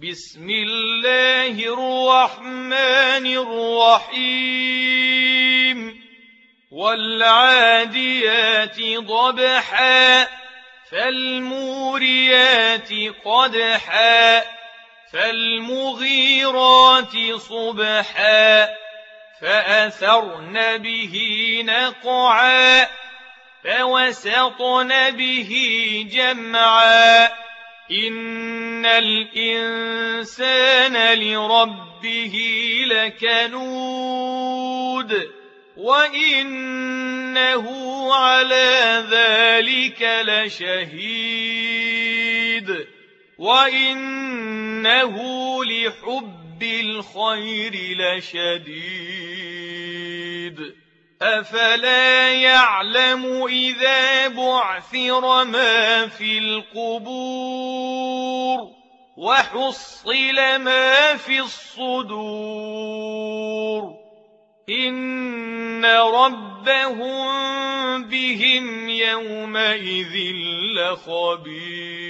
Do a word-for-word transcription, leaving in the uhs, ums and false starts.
بسم الله الرحمن الرحيم والعاديات ضبحا فالموريات قدحا فالمغيرات صبحا فأثرن به نقعا فوسطن به جمعا إن الإنسان لربه لكنود وإنه على ذلك لشهيد وإنه لحب الخير لشديد أفلا يعلم إذا بعثر ما في القبور وحصل ما في الصدور إن ربهم بهم يومئذ لخبير.